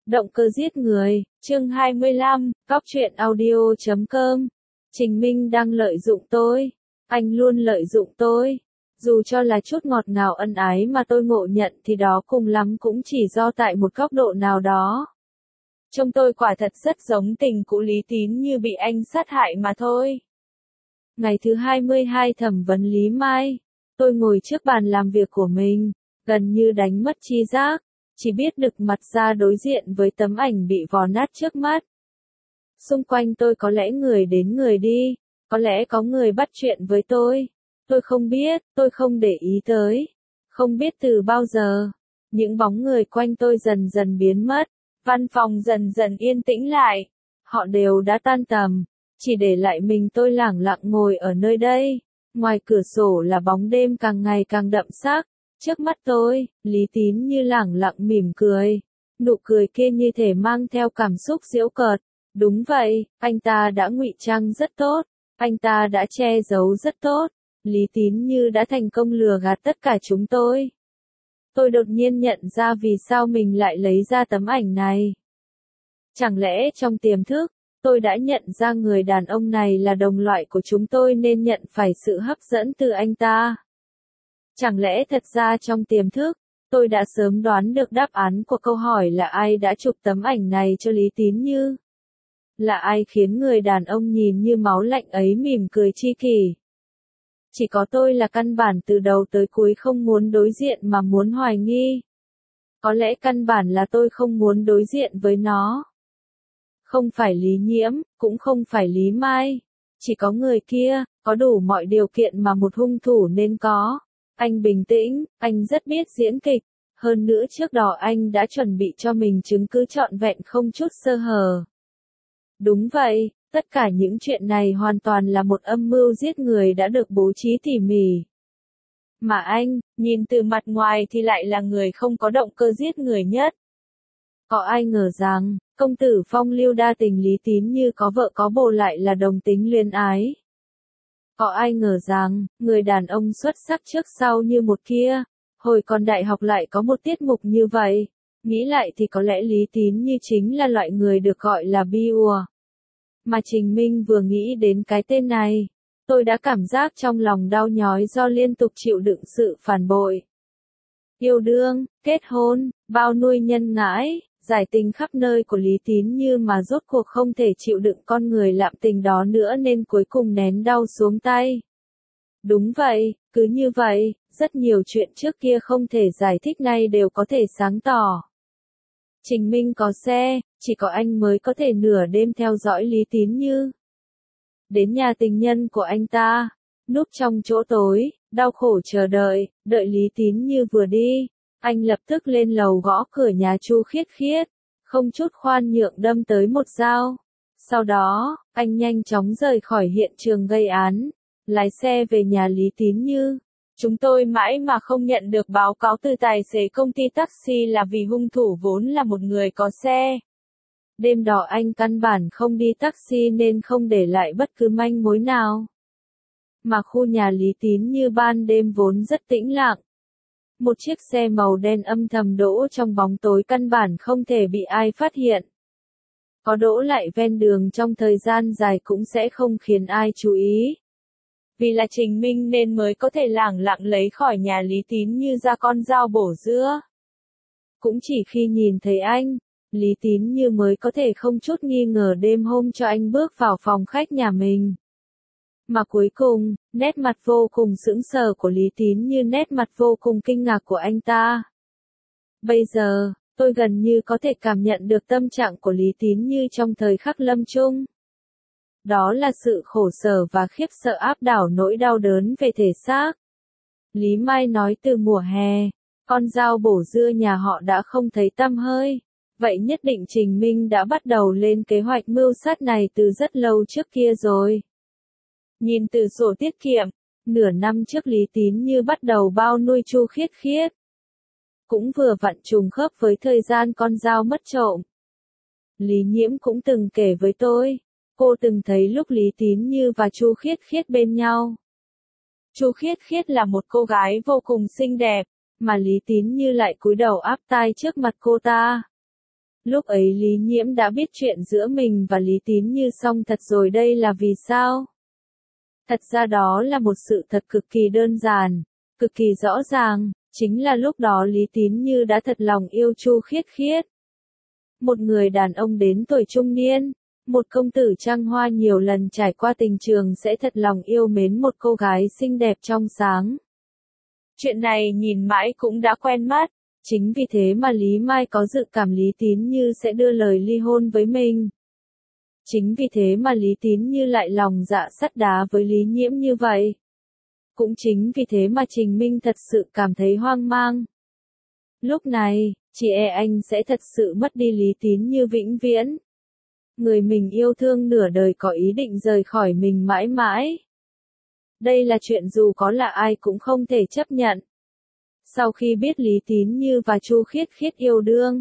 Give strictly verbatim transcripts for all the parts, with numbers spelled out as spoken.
Động cơ giết người, chương hai mươi lăm, Cóc truyện audio chấm com. Trình Minh đang lợi dụng tôi. Anh luôn lợi dụng tôi. Dù cho là chút ngọt ngào ân ái mà tôi ngộ nhận thì đó cùng lắm cũng chỉ do tại một góc độ nào đó. Trông tôi quả thật rất giống tình cũ Lý Tín Như bị anh sát hại mà thôi. Ngày thứ hai mươi hai thẩm vấn Lý Mai. Tôi ngồi trước bàn làm việc của mình, gần như đánh mất tri giác. Chỉ biết đực mặt ra đối diện với tấm ảnh bị vò nát trước mắt. Xung quanh tôi có lẽ người đến người đi, có lẽ có người bắt chuyện với tôi. Tôi không biết, tôi không để ý tới. Không biết từ bao giờ, những bóng người quanh tôi dần dần biến mất, văn phòng dần dần yên tĩnh lại. Họ đều đã tan tầm, chỉ để lại mình tôi lẳng lặng ngồi ở nơi đây. Ngoài cửa sổ là bóng đêm càng ngày càng đậm sắc. Trước mắt tôi, Lý Tín Như lẳng lặng mỉm cười. Nụ cười kia như thể mang theo cảm xúc giễu cợt. Đúng vậy, anh ta đã ngụy trang rất tốt. Anh ta đã che giấu rất tốt. Lý Tín Như đã thành công lừa gạt tất cả chúng tôi. Tôi đột nhiên nhận ra vì sao mình lại lấy ra tấm ảnh này. Chẳng lẽ trong tiềm thức, tôi đã nhận ra người đàn ông này là đồng loại của chúng tôi nên nhận phải sự hấp dẫn từ anh ta. Chẳng lẽ thật ra trong tiềm thức, tôi đã sớm đoán được đáp án của câu hỏi là ai đã chụp tấm ảnh này cho Lý Tín Như? Là ai khiến người đàn ông nhìn như máu lạnh ấy mỉm cười chi kỷ? Chỉ có tôi là căn bản từ đầu tới cuối không muốn đối diện mà muốn hoài nghi. Có lẽ căn bản là tôi không muốn đối diện với nó. Không phải Lý Nhiễm, cũng không phải Lý Mai. Chỉ có người kia, có đủ mọi điều kiện mà một hung thủ nên có. Anh bình tĩnh, anh rất biết diễn kịch. Hơn nữa trước đó anh đã chuẩn bị cho mình chứng cứ trọn vẹn không chút sơ hở. Đúng vậy, tất cả những chuyện này hoàn toàn là một âm mưu giết người đã được bố trí tỉ mỉ. Mà anh, nhìn từ mặt ngoài thì lại là người không có động cơ giết người nhất. Có ai ngờ rằng, công tử phong lưu đa tình Lý Tín Như có vợ có bồ lại là đồng tính luyến ái. Có ai ngờ rằng, người đàn ông xuất sắc trước sau như một kia, hồi còn đại học lại có một tiết mục như vậy. Nghĩ lại thì có lẽ Lý Tín Như chính là loại người được gọi là bi ùa. Mà Trình Minh vừa nghĩ đến cái tên này, tôi đã cảm giác trong lòng đau nhói do liên tục chịu đựng sự phản bội. Yêu đương, kết hôn, bao nuôi nhân ngãi, giải tình khắp nơi của Lý Tín Như mà rốt cuộc không thể chịu đựng con người lạm tình đó nữa nên cuối cùng nén đau xuống tay. Đúng vậy, cứ như vậy, rất nhiều chuyện trước kia không thể giải thích nay đều có thể sáng tỏ. Trình Minh có xe, chỉ có anh mới có thể nửa đêm theo dõi Lý Tín Như. Đến nhà tình nhân của anh ta, núp trong chỗ tối, đau khổ chờ đợi, đợi Lý Tín Như vừa đi. Anh lập tức lên lầu gõ cửa nhà Chu Khiết Khiết, không chút khoan nhượng đâm tới một dao. Sau đó, anh nhanh chóng rời khỏi hiện trường gây án, lái xe về nhà Lý Tín Như. Chúng tôi mãi mà không nhận được báo cáo từ tài xế công ty taxi là vì hung thủ vốn là một người có xe. Đêm đó anh căn bản không đi taxi nên không để lại bất cứ manh mối nào. Mà khu nhà Lý Tín Như ban đêm vốn rất tĩnh lặng. Một chiếc xe màu đen âm thầm đỗ trong bóng tối căn bản không thể bị ai phát hiện. Có đỗ lại ven đường trong thời gian dài cũng sẽ không khiến ai chú ý. Vì là Trình Minh nên mới có thể lẳng lặng lấy khỏi nhà Lý Tín Như ra con dao bổ dưa. Cũng chỉ khi nhìn thấy anh, Lý Tín Như mới có thể không chút nghi ngờ đêm hôm cho anh bước vào phòng khách nhà mình. Mà cuối cùng, nét mặt vô cùng sững sờ của Lý Tín Như nét mặt vô cùng kinh ngạc của anh ta. Bây giờ, tôi gần như có thể cảm nhận được tâm trạng của Lý Tín Như trong thời khắc lâm chung. Đó là sự khổ sở và khiếp sợ áp đảo nỗi đau đớn về thể xác. Lý Mai nói từ mùa hè, con dao bổ dưa nhà họ đã không thấy tăm hơi. Vậy nhất định Trình Minh đã bắt đầu lên kế hoạch mưu sát này từ rất lâu trước kia rồi. Nhìn từ sổ tiết kiệm, nửa năm trước Lý Tín Như bắt đầu bao nuôi Chu Khiết Khiết. Cũng vừa vặn trùng khớp với thời gian con dao mất trộm. Lý Nhiễm cũng từng kể với tôi, cô từng thấy lúc Lý Tín Như và Chu Khiết Khiết bên nhau. Chu Khiết Khiết là một cô gái vô cùng xinh đẹp, mà Lý Tín Như lại cúi đầu áp tai trước mặt cô ta. Lúc ấy Lý Nhiễm đã biết chuyện giữa mình và Lý Tín Như xong thật rồi, đây là vì sao? Thật ra đó là một sự thật cực kỳ đơn giản, cực kỳ rõ ràng, chính là lúc đó Lý Tín Như đã thật lòng yêu Chu Khiết Khiết. Một người đàn ông đến tuổi trung niên, một công tử trăng hoa nhiều lần trải qua tình trường sẽ thật lòng yêu mến một cô gái xinh đẹp trong sáng. Chuyện này nhìn mãi cũng đã quen mắt, chính vì thế mà Lý Mai có dự cảm Lý Tín Như sẽ đưa lời ly hôn với mình. Chính vì thế mà Lý Tín Như lại lòng dạ sắt đá với Lý Nhiễm như vậy. Cũng chính vì thế mà Trình Minh thật sự cảm thấy hoang mang. Lúc này, chị e anh sẽ thật sự mất đi Lý Tín Như vĩnh viễn. Người mình yêu thương nửa đời có ý định rời khỏi mình mãi mãi. Đây là chuyện dù có là ai cũng không thể chấp nhận. Sau khi biết Lý Tín Như và Chu Khiết Khiết yêu đương,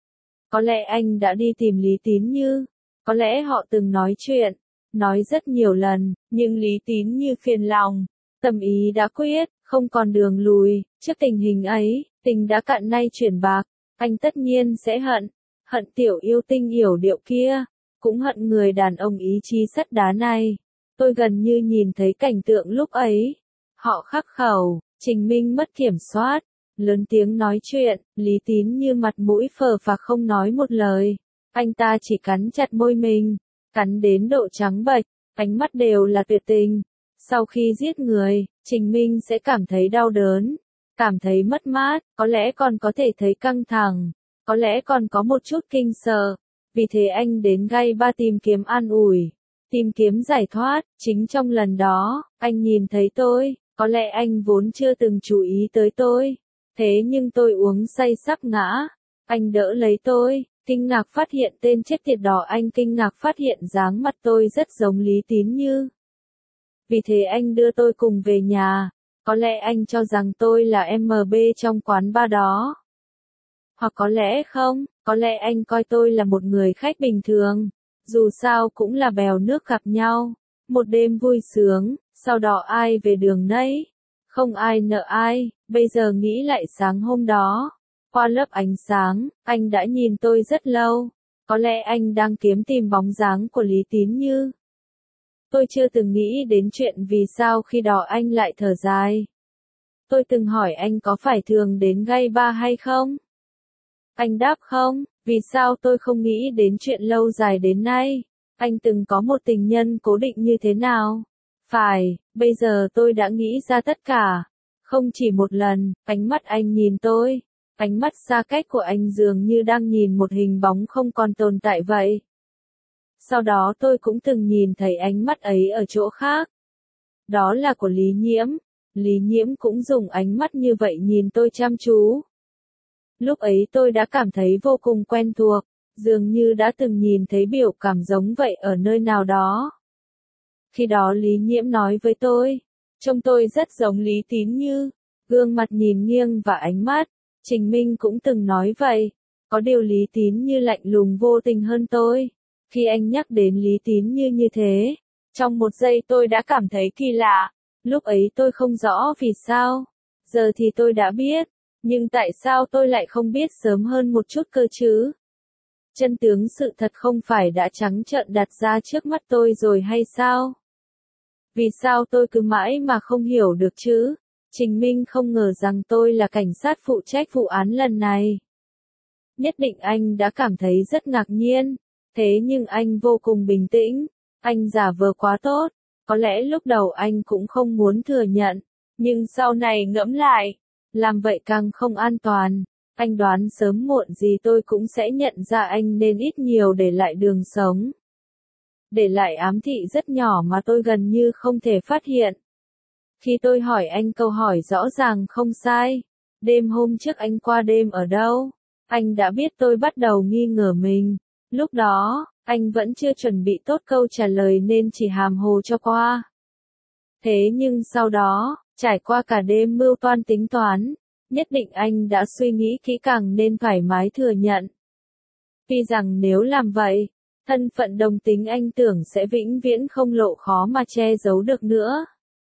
có lẽ anh đã đi tìm Lý Tín Như, có lẽ họ từng nói chuyện, nói rất nhiều lần, nhưng Lý Tín Như phiền lòng, tâm ý đã quyết, không còn đường lùi. Trước tình hình ấy, tình đã cạn nay chuyển bạc, anh tất nhiên sẽ hận, hận tiểu yêu tinh yểu điệu kia, cũng hận người đàn ông ý chí sắt đá này. Tôi gần như nhìn thấy cảnh tượng lúc ấy. Họ khắc khẩu, Trình Minh mất kiểm soát, lớn tiếng nói chuyện, Lý Tín Như mặt mũi phờ phạc không nói một lời. Anh ta chỉ cắn chặt môi mình, cắn đến độ trắng bệch, ánh mắt đều là tuyệt tình. Sau khi giết người, Trình Minh sẽ cảm thấy đau đớn, cảm thấy mất mát, có lẽ còn có thể thấy căng thẳng, có lẽ còn có một chút kinh sợ. Vì thế anh đến Gai Ba tìm kiếm an ủi, tìm kiếm giải thoát. Chính trong lần đó, anh nhìn thấy tôi, có lẽ anh vốn chưa từng chú ý tới tôi. Thế nhưng tôi uống say sắp ngã, anh đỡ lấy tôi, kinh ngạc phát hiện tên chết tiệt đó, anh kinh ngạc phát hiện dáng mặt tôi rất giống Lý Tín Như. Vì thế anh đưa tôi cùng về nhà, có lẽ anh cho rằng tôi là em bê trong quán bar đó. Hoặc có lẽ không, có lẽ anh coi tôi là một người khách bình thường, dù sao cũng là bèo nước gặp nhau, một đêm vui sướng, sau đó ai về đường nấy, không ai nợ ai. Bây giờ nghĩ lại sáng hôm đó, qua lớp ánh sáng, anh đã nhìn tôi rất lâu, có lẽ anh đang kiếm tìm bóng dáng của Lý Tín Như. Tôi chưa từng nghĩ đến chuyện vì sao khi đó anh lại thở dài. Tôi từng hỏi anh có phải thường đến Gai Ba hay không? Anh đáp không. Vì sao tôi không nghĩ đến chuyện lâu dài đến nay? Anh từng có một tình nhân cố định như thế nào? Phải, bây giờ tôi đã nghĩ ra tất cả. Không chỉ một lần, ánh mắt anh nhìn tôi, ánh mắt xa cách của anh dường như đang nhìn một hình bóng không còn tồn tại vậy. Sau đó tôi cũng từng nhìn thấy ánh mắt ấy ở chỗ khác. Đó là của Lý Nhiễm. Lý Nhiễm cũng dùng ánh mắt như vậy nhìn tôi chăm chú. Lúc ấy tôi đã cảm thấy vô cùng quen thuộc, dường như đã từng nhìn thấy biểu cảm giống vậy ở nơi nào đó. Khi đó Lý Nhiễm nói với tôi, trông tôi rất giống Lý Tín Như, gương mặt nhìn nghiêng và ánh mắt. Trình Minh cũng từng nói vậy, có điều Lý Tín Như lạnh lùng vô tình hơn tôi. Khi anh nhắc đến Lý Tín Như như thế, trong một giây tôi đã cảm thấy kỳ lạ. Lúc ấy tôi không rõ vì sao, giờ thì tôi đã biết, nhưng tại sao tôi lại không biết sớm hơn một chút cơ chứ? Chân tướng sự thật không phải đã trắng trợn đặt ra trước mắt tôi rồi hay sao? Vì sao tôi cứ mãi mà không hiểu được chứ? Trình Minh không ngờ rằng tôi là cảnh sát phụ trách vụ án lần này. Nhất định anh đã cảm thấy rất ngạc nhiên, thế nhưng anh vô cùng bình tĩnh, anh giả vờ quá tốt, có lẽ lúc đầu anh cũng không muốn thừa nhận, nhưng sau này ngẫm lại, làm vậy càng không an toàn. Anh đoán sớm muộn gì tôi cũng sẽ nhận ra anh nên ít nhiều để lại đường sống. Để lại ám thị rất nhỏ mà tôi gần như không thể phát hiện. Khi tôi hỏi anh câu hỏi rõ ràng không sai, đêm hôm trước anh qua đêm ở đâu? Anh đã biết tôi bắt đầu nghi ngờ mình. Lúc đó, anh vẫn chưa chuẩn bị tốt câu trả lời nên chỉ hàm hồ cho qua. Thế nhưng sau đó, trải qua cả đêm mưu toan tính toán, nhất định anh đã suy nghĩ kỹ càng nên thoải mái thừa nhận. Vì rằng nếu làm vậy, thân phận đồng tính anh tưởng sẽ vĩnh viễn không lộ khó mà che giấu được nữa.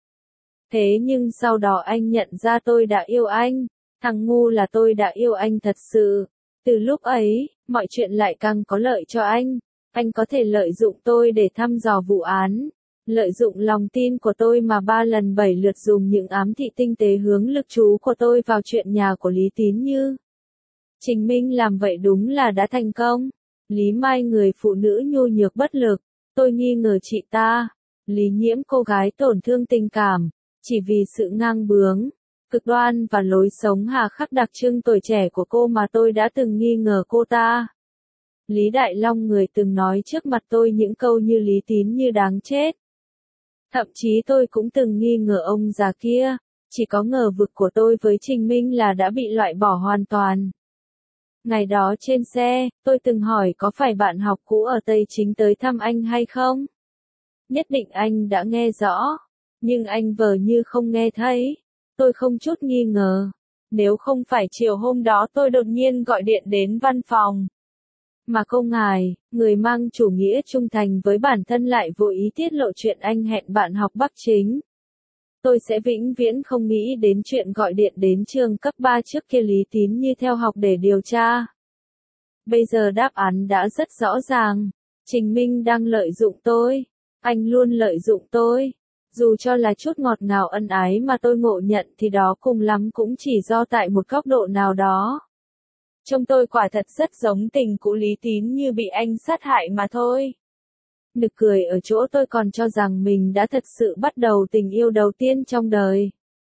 Thế nhưng sau đó anh nhận ra tôi đã yêu anh, thằng ngu là tôi đã yêu anh thật sự. Từ lúc ấy, mọi chuyện lại càng có lợi cho anh. Anh có thể lợi dụng tôi để thăm dò vụ án. Lợi dụng lòng tin của tôi mà ba lần bảy lượt dùng những ám thị tinh tế hướng lực chú của tôi vào chuyện nhà của Lý Tín Như. Trình Minh làm vậy đúng là đã thành công. Lý Mai người phụ nữ nhu nhược bất lực. Tôi nghi ngờ chị ta. Lý Nhiễm cô gái tổn thương tình cảm. Chỉ vì sự ngang bướng, cực đoan và lối sống hà khắc đặc trưng tuổi trẻ của cô mà tôi đã từng nghi ngờ cô ta. Lý Đại Long người từng nói trước mặt tôi những câu như Lý Tín Như đáng chết. Thậm chí tôi cũng từng nghi ngờ ông già kia, chỉ có ngờ vực của tôi với Trình Minh là đã bị loại bỏ hoàn toàn. Ngày đó trên xe, tôi từng hỏi có phải bạn học cũ ở Tây Chính tới thăm anh hay không? Nhất định anh đã nghe rõ, nhưng anh vờ như không nghe thấy. Tôi không chút nghi ngờ. Nếu không phải chiều hôm đó tôi đột nhiên gọi điện đến văn phòng. Mà cô ngài, người mang chủ nghĩa trung thành với bản thân lại vô ý tiết lộ chuyện anh hẹn bạn học Bắc Chính. Tôi sẽ vĩnh viễn không nghĩ đến chuyện gọi điện đến trường cấp ba trước kia Lý Tín Như theo học để điều tra. Bây giờ đáp án đã rất rõ ràng. Trình Minh đang lợi dụng tôi. Anh luôn lợi dụng tôi. Dù cho là chút ngọt ngào ân ái mà tôi ngộ nhận thì đó cùng lắm cũng chỉ do tại một góc độ nào đó. Trông tôi quả thật rất giống tình cũ Lý Tín Như bị anh sát hại mà thôi. Nực cười ở chỗ tôi còn cho rằng mình đã thật sự bắt đầu tình yêu đầu tiên trong đời.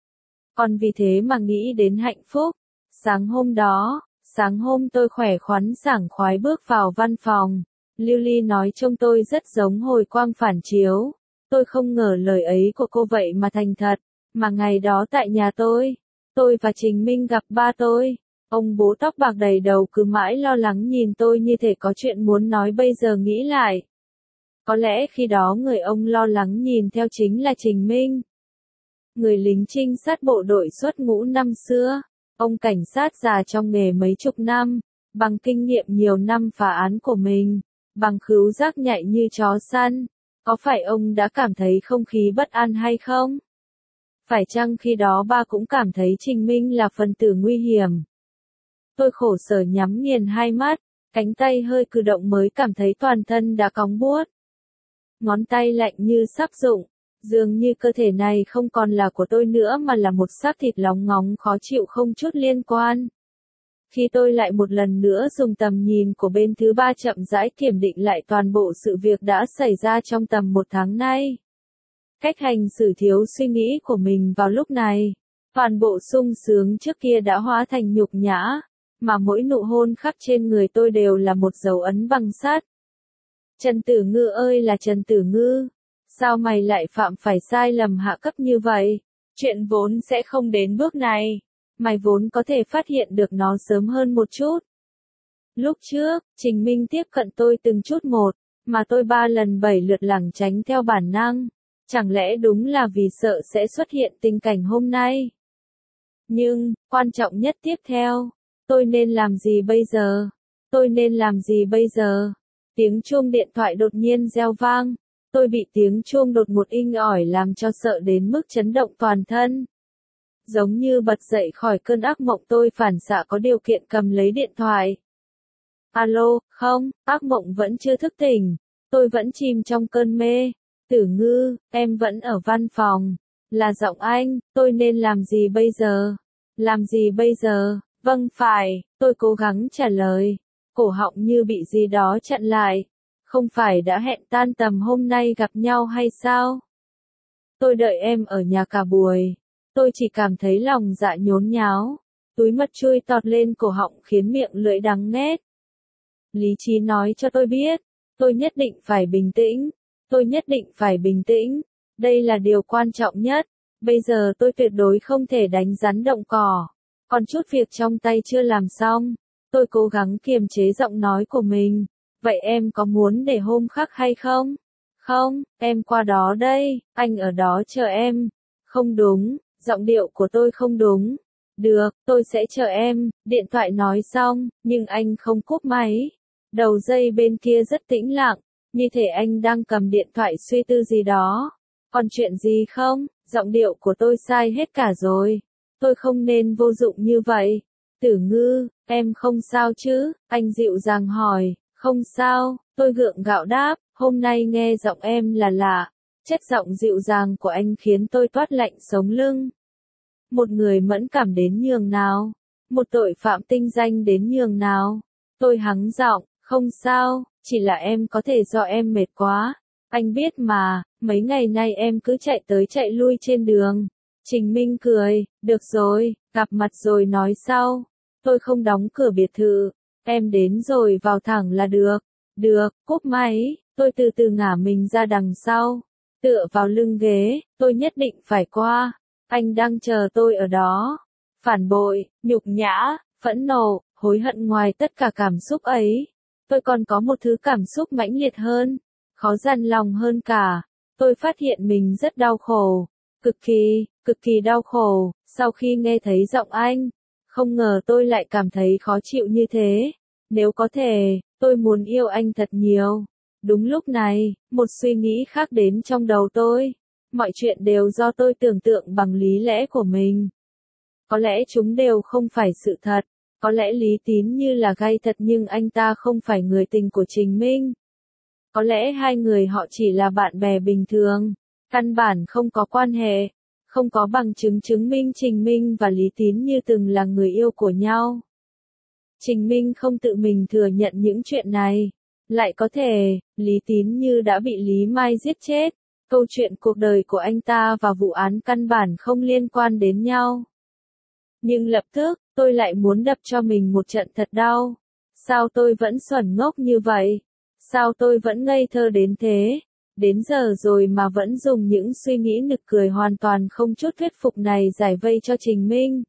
Còn vì thế mà nghĩ đến hạnh phúc. Sáng hôm đó, sáng hôm tôi khỏe khoắn sảng khoái bước vào văn phòng. Lưu Ly nói trông tôi rất giống hồi quang phản chiếu. Tôi không ngờ lời ấy của cô vậy mà thành thật. Mà ngày đó tại nhà tôi, tôi và Trình Minh gặp ba tôi. Ông bố tóc bạc đầy đầu cứ mãi lo lắng nhìn tôi như thể có chuyện muốn nói bây giờ nghĩ lại. Có lẽ khi đó người ông lo lắng nhìn theo chính là Trình Minh. Người lính trinh sát bộ đội xuất ngũ năm xưa. Ông cảnh sát già trong nghề mấy chục năm. Bằng kinh nghiệm nhiều năm phá án của mình. Bằng khứu giác nhạy như chó săn. Có phải ông đã cảm thấy không khí bất an hay không? Phải chăng khi đó ba cũng cảm thấy Trình Minh là phần tử nguy hiểm? Tôi khổ sở nhắm nghiền hai mắt, cánh tay hơi cử động mới cảm thấy toàn thân đã cóng buốt. Ngón tay lạnh như sắp rụng, dường như cơ thể này không còn là của tôi nữa mà là một xác thịt lóng ngóng khó chịu không chút liên quan. Khi tôi lại một lần nữa dùng tầm nhìn của bên thứ ba chậm rãi kiểm định lại toàn bộ sự việc đã xảy ra trong tầm một tháng nay. Cách hành xử thiếu suy nghĩ của mình vào lúc này, toàn bộ sung sướng trước kia đã hóa thành nhục nhã, mà mỗi nụ hôn khắc trên người tôi đều là một dấu ấn bằng sắt. Trần Tử Ngư ơi là Trần Tử Ngư, sao mày lại phạm phải sai lầm hạ cấp như vậy? Chuyện vốn sẽ không đến bước này. Mày vốn có thể phát hiện được nó sớm hơn một chút. Lúc trước, Trình Minh tiếp cận tôi từng chút một, mà tôi ba lần bảy lượt lảng tránh theo bản năng. Chẳng lẽ đúng là vì sợ sẽ xuất hiện tình cảnh hôm nay? Nhưng, quan trọng nhất tiếp theo, tôi nên làm gì bây giờ? Tôi nên làm gì bây giờ? Tiếng chuông điện thoại đột nhiên reo vang. Tôi bị tiếng chuông đột ngột inh ỏi làm cho sợ đến mức chấn động toàn thân. Giống như bật dậy khỏi cơn ác mộng tôi phản xạ có điều kiện cầm lấy điện thoại. Alo, không, ác mộng vẫn chưa thức tỉnh. Tôi vẫn chìm trong cơn mê. Tử Ngư, em vẫn ở văn phòng. Là giọng anh, tôi nên làm gì bây giờ? Làm gì bây giờ? Vâng phải, tôi cố gắng trả lời. Cổ họng như bị gì đó chặn lại. Không phải đã hẹn tan tầm hôm nay gặp nhau hay sao? Tôi đợi em ở nhà cả buổi. Tôi chỉ cảm thấy lòng dạ nhốn nháo. Túi mật chui tọt lên cổ họng khiến miệng lưỡi đắng nghét. Lý trí nói cho tôi biết. Tôi nhất định phải bình tĩnh. Tôi nhất định phải bình tĩnh. Đây là điều quan trọng nhất. Bây giờ tôi tuyệt đối không thể đánh rắn động cỏ. Còn chút việc trong tay chưa làm xong. Tôi cố gắng kiềm chế giọng nói của mình. Vậy em có muốn để hôm khác hay không? Không, em qua đó đây, anh ở đó chờ em. Không đúng, giọng điệu của tôi không đúng. Được, tôi sẽ chờ em, điện thoại nói xong, nhưng anh không cúp máy. Đầu dây bên kia rất tĩnh lặng, như thể anh đang cầm điện thoại suy tư gì đó. Còn chuyện gì không? Giọng điệu của tôi sai hết cả rồi. Tôi không nên vô dụng như vậy. Tử Ngư, Em không sao chứ? Anh dịu dàng hỏi. Không sao, tôi gượng gạo đáp, hôm nay nghe giọng em là lạ. Chất giọng dịu dàng của anh khiến tôi toát lạnh sống lưng. Một người mẫn cảm đến nhường nào? Một tội phạm tinh danh đến nhường nào? Tôi hắng giọng, không sao, chỉ là em có thể do em mệt quá. Anh biết mà, mấy ngày nay em cứ chạy tới chạy lui trên đường. Trình Minh cười, được rồi, gặp mặt rồi nói sau. Tôi không đóng cửa biệt thự, em đến rồi vào thẳng là được. Được, cúp máy, tôi từ từ ngả mình ra đằng sau. Tựa vào lưng ghế, tôi nhất định phải qua. Anh đang chờ tôi ở đó. Phản bội, nhục nhã, phẫn nộ, hối hận ngoài tất cả cảm xúc ấy. Tôi còn có một thứ cảm xúc mãnh liệt hơn, khó dằn lòng hơn cả. Tôi phát hiện mình rất đau khổ. Cực kỳ, cực kỳ đau khổ, sau khi nghe thấy giọng anh. Không ngờ tôi lại cảm thấy khó chịu như thế. Nếu có thể, tôi muốn yêu anh thật nhiều. Đúng lúc này, một suy nghĩ khác đến trong đầu tôi. Mọi chuyện đều do tôi tưởng tượng bằng lý lẽ của mình. Có lẽ chúng đều không phải sự thật. Có lẽ Lý Tín Như là gay thật nhưng anh ta không phải người tình của Trình Minh. Có lẽ hai người họ chỉ là bạn bè bình thường. Căn bản không có quan hệ. Không có bằng chứng chứng minh Trình Minh và Lý Tín Như từng là người yêu của nhau. Trình Minh không tự mình thừa nhận những chuyện này. Lại có thể, Lý Tín Như đã bị Lý Mai giết chết. Câu chuyện cuộc đời của anh ta và vụ án căn bản không liên quan đến nhau. Nhưng lập tức, tôi lại muốn đập cho mình một trận thật đau. Sao tôi vẫn xuẩn ngốc như vậy? Sao tôi vẫn ngây thơ đến thế? Đến giờ rồi mà vẫn dùng những suy nghĩ nực cười hoàn toàn không chút thuyết phục này giải vây cho Trình Minh.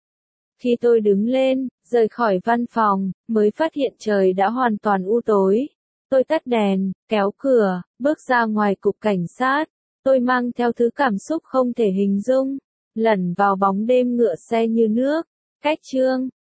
Khi tôi đứng lên, rời khỏi văn phòng, mới phát hiện trời đã hoàn toàn u tối. Tôi tắt đèn, kéo cửa, bước ra ngoài cục cảnh sát. Tôi mang theo thứ cảm xúc không thể hình dung. Lẩn vào bóng đêm ngựa xe như nước. Cách chương